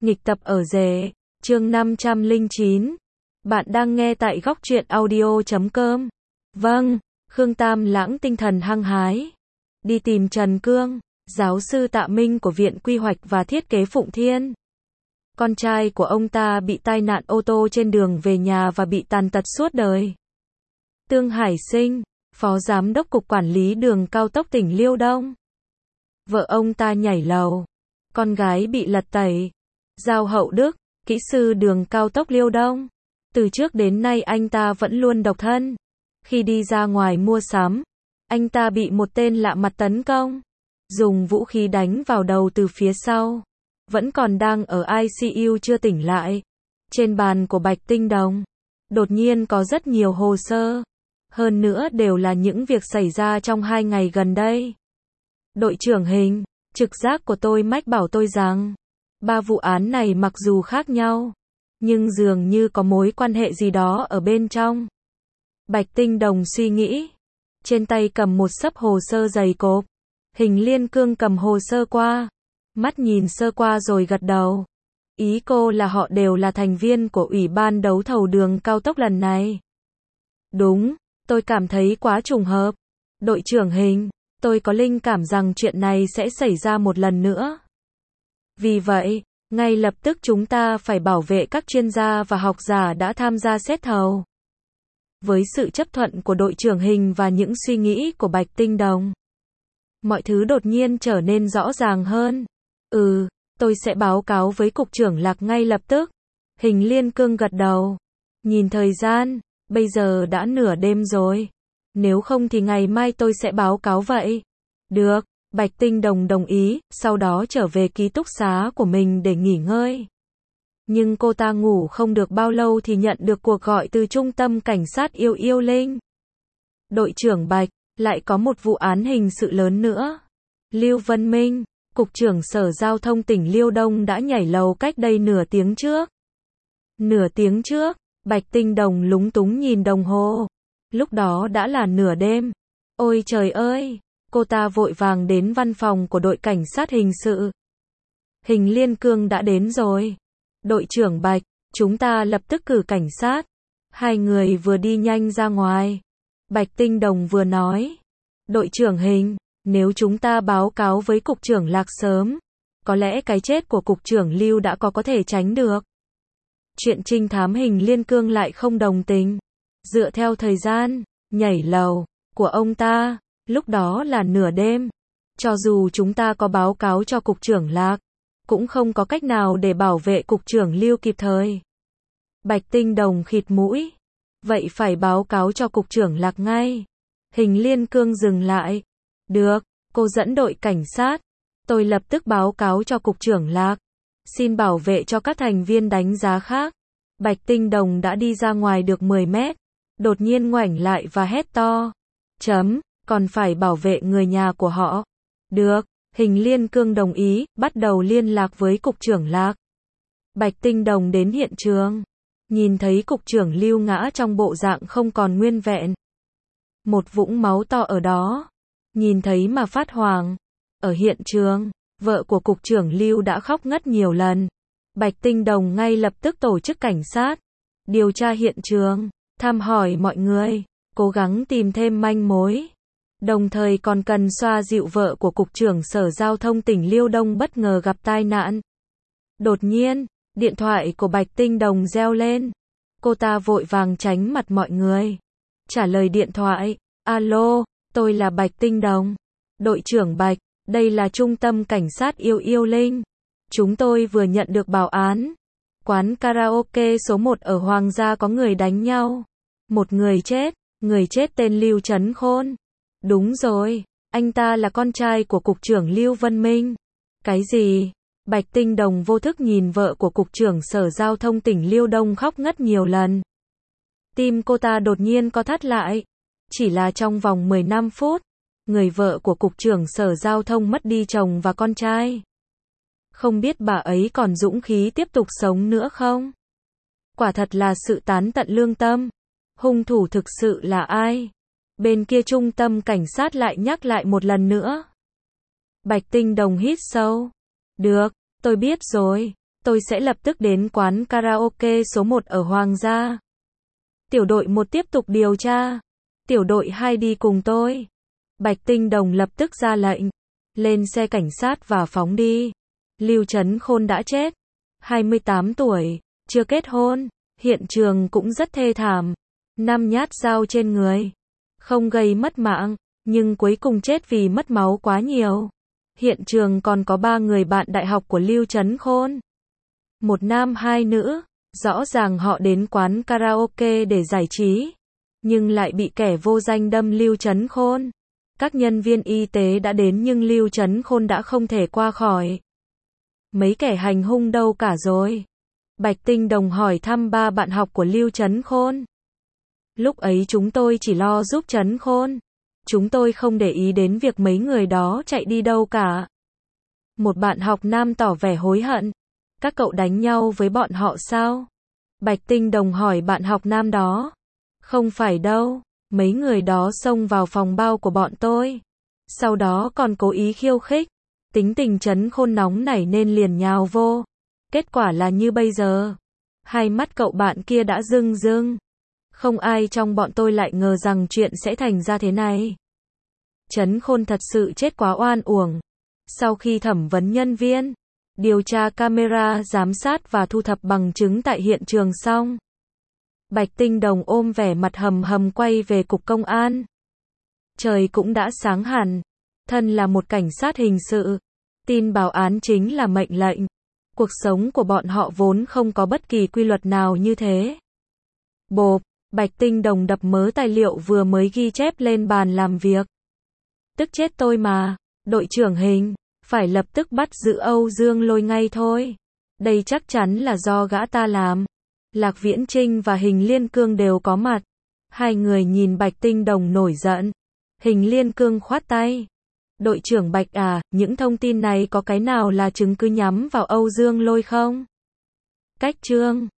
Nghịch tập ở rể, chương 509. Bạn đang nghe tại góc truyện audio.com. Vâng, Khương Tam Lãng tinh thần hăng hái. Đi tìm Trần Cương, giáo sư Tạ Minh của Viện Quy hoạch và Thiết kế Phụng Thiên. Con trai của ông ta bị tai nạn ô tô trên đường về nhà và bị tàn tật suốt đời. Tương Hải Sinh, Phó Giám đốc Cục Quản lý Đường Cao tốc tỉnh Liêu Đông. Vợ ông ta nhảy lầu. Con gái bị lật tẩy. Giao Hậu Đức, kỹ sư đường cao tốc Liêu Đông. Từ trước đến nay anh ta vẫn luôn độc thân. Khi đi ra ngoài mua sắm, anh ta bị một tên lạ mặt tấn công. Dùng vũ khí đánh vào đầu từ phía sau. Vẫn còn đang ở ICU chưa tỉnh lại. Trên bàn của Bạch Tinh Đồng, đột nhiên có rất nhiều hồ sơ. Hơn nữa đều là những việc xảy ra trong 2 ngày gần đây. Đội trưởng Hình, trực giác của tôi mách bảo tôi rằng 3 vụ án này mặc dù khác nhau, nhưng dường như có mối quan hệ gì đó ở bên trong. Bạch Tinh Đồng suy nghĩ. Trên tay cầm một xấp hồ sơ dày cộp. Hình Liên Cương cầm hồ sơ qua. Mắt nhìn sơ qua rồi gật đầu. Ý cô là họ đều là thành viên của Ủy ban đấu thầu đường cao tốc lần này. Đúng, tôi cảm thấy quá trùng hợp. Đội trưởng Hình, tôi có linh cảm rằng chuyện này sẽ xảy ra một lần nữa. Vì vậy, ngay lập tức chúng ta phải bảo vệ các chuyên gia và học giả đã tham gia xét thầu. Với sự chấp thuận của đội trưởng Hình và những suy nghĩ của Bạch Tinh Đồng, mọi thứ đột nhiên trở nên rõ ràng hơn. Tôi sẽ báo cáo với Cục trưởng Lạc ngay lập tức. Hình Liên Cương gật đầu. Nhìn thời gian, bây giờ đã nửa đêm rồi. Nếu không thì ngày mai tôi sẽ báo cáo vậy. Được, Bạch Tinh Đồng đồng ý, sau đó trở về ký túc xá của mình để nghỉ ngơi. Nhưng cô ta ngủ không được bao lâu thì nhận được cuộc gọi từ trung tâm cảnh sát Yêu Yêu Linh. Đội trưởng Bạch, lại có một vụ án hình sự lớn nữa. Lưu Vân Minh, Cục trưởng Sở Giao thông tỉnh Liêu Đông đã nhảy lầu cách đây nửa tiếng trước. Nửa tiếng trước, Bạch Tinh Đồng lúng túng nhìn đồng hồ. Lúc đó đã là nửa đêm. Ôi trời ơi! Cô ta vội vàng đến văn phòng của đội cảnh sát hình sự. Hình Liên Cương đã đến rồi. Đội trưởng Bạch, chúng ta lập tức cử cảnh sát. Hai người vừa đi nhanh ra ngoài. Bạch Tinh Đồng vừa nói. Đội trưởng Hình, nếu chúng ta báo cáo với Cục trưởng Lạc sớm, có lẽ cái chết của Cục trưởng Lưu đã có thể tránh được. Chuyện trinh thám Hình Liên Cương lại không đồng tình. Dựa theo thời gian, nhảy lầu, của ông ta, lúc đó là nửa đêm. Cho dù chúng ta có báo cáo cho Cục trưởng Lạc, cũng không có cách nào để bảo vệ Cục trưởng Lưu kịp thời. Bạch Tinh Đồng khịt mũi. Vậy phải báo cáo cho Cục trưởng Lạc ngay. Hình Liên Cương dừng lại. Được, cô dẫn đội cảnh sát. Tôi lập tức báo cáo cho Cục trưởng Lạc. Xin bảo vệ cho các thành viên đánh giá khác. Bạch Tinh Đồng đã đi ra ngoài được 10 mét. Đột nhiên ngoảnh lại và hét to. Còn phải bảo vệ người nhà của họ. Được, Hình Liên Cương đồng ý, bắt đầu liên lạc với Cục trưởng Lạc. Bạch Tinh Đồng đến hiện trường. Nhìn thấy Cục trưởng Lưu ngã trong bộ dạng không còn nguyên vẹn. Một vũng máu to ở đó. Nhìn thấy mà phát hoảng. Ở hiện trường, vợ của Cục trưởng Lưu đã khóc ngất nhiều lần. Bạch Tinh Đồng ngay lập tức tổ chức cảnh sát. Điều tra hiện trường, thăm hỏi mọi người, cố gắng tìm thêm manh mối. Đồng thời còn cần xoa dịu vợ của Cục trưởng Sở Giao thông tỉnh Liêu Đông bất ngờ gặp tai nạn. Đột nhiên, điện thoại của Bạch Tinh Đồng reo lên. Cô ta vội vàng tránh mặt mọi người. Trả lời điện thoại. Alo, tôi là Bạch Tinh Đồng. Đội trưởng Bạch, đây là trung tâm cảnh sát Yêu Yêu Linh. Chúng tôi vừa nhận được báo án. Quán karaoke số 1 ở Hoàng gia có người đánh nhau. Một người chết tên Lưu Trấn Khôn. Đúng rồi, anh ta là con trai của Cục trưởng Lưu Vân Minh. Cái gì? Bạch Tinh Đồng vô thức nhìn vợ của Cục trưởng Sở Giao thông tỉnh Liêu Đông khóc ngất nhiều lần. Tim cô ta đột nhiên co thắt lại. Chỉ là trong vòng 15 phút, người vợ của Cục trưởng Sở Giao thông mất đi chồng và con trai. Không biết bà ấy còn dũng khí tiếp tục sống nữa không? Quả thật là sự tán tận lương tâm. Hung thủ thực sự là ai? Bên kia trung tâm cảnh sát lại nhắc lại một lần nữa. Bạch Tinh Đồng hít sâu. Được, tôi biết rồi. tôi sẽ lập tức đến quán karaoke số 1 ở Hoàng gia. Tiểu đội 1 tiếp tục điều tra. Tiểu đội 2 đi cùng tôi. Bạch Tinh Đồng lập tức ra lệnh. Lên xe cảnh sát và phóng đi. Lưu Chấn Khôn đã chết. 28 tuổi, chưa kết hôn. Hiện trường cũng rất thê thảm. 5 nhát dao trên người. Không gây mất mạng, nhưng cuối cùng chết vì mất máu quá nhiều. Hiện trường còn có 3 người bạn đại học của Lưu Chấn Khôn. Một nam hai nữ. Rõ ràng họ đến quán karaoke để giải trí, nhưng lại bị kẻ vô danh đâm Lưu Chấn Khôn. Các nhân viên y tế đã đến nhưng Lưu Chấn Khôn đã không thể qua khỏi. Mấy kẻ hành hung đâu cả rồi? Bạch Tinh Đồng hỏi thăm 3 bạn học của Lưu Chấn Khôn. Lúc ấy chúng tôi chỉ lo giúp Chấn Khôn. Chúng tôi không để ý đến việc mấy người đó chạy đi đâu cả. Một bạn học nam tỏ vẻ hối hận. Các cậu đánh nhau với bọn họ sao? Bạch Tinh Đồng hỏi bạn học nam đó. Không phải đâu, mấy người đó xông vào phòng bao của bọn tôi. Sau đó còn cố ý khiêu khích. Tính tình Chấn Khôn nóng nảy nên liền nhào vô. Kết quả là như bây giờ. Hai mắt cậu bạn kia đã rưng rưng. Không ai trong bọn tôi lại ngờ rằng chuyện sẽ thành ra thế này. Chấn Khôn thật sự chết quá oan uổng. Sau khi thẩm vấn nhân viên, điều tra camera giám sát và thu thập bằng chứng tại hiện trường xong, Bạch Tinh Đồng ôm vẻ mặt hầm hầm quay về cục công an. Trời cũng đã sáng hẳn. Thân là một cảnh sát hình sự, tin báo án chính là mệnh lệnh. Cuộc sống của bọn họ vốn không có bất kỳ quy luật nào như thế. Bộp, Bạch Tinh Đồng đập mớ tài liệu vừa mới ghi chép lên bàn làm việc. Tức chết tôi mà, đội trưởng Hình, phải lập tức bắt giữ Âu Dương Lôi ngay thôi. Đây chắc chắn là do gã ta làm. Lạc Viễn Trinh và Hình Liên Cương đều có mặt. Hai người nhìn Bạch Tinh Đồng nổi giận. Hình Liên Cương khoát tay. Đội trưởng Bạch à, những thông tin này có cái nào là chứng cứ nhắm vào Âu Dương Lôi không? Cách chương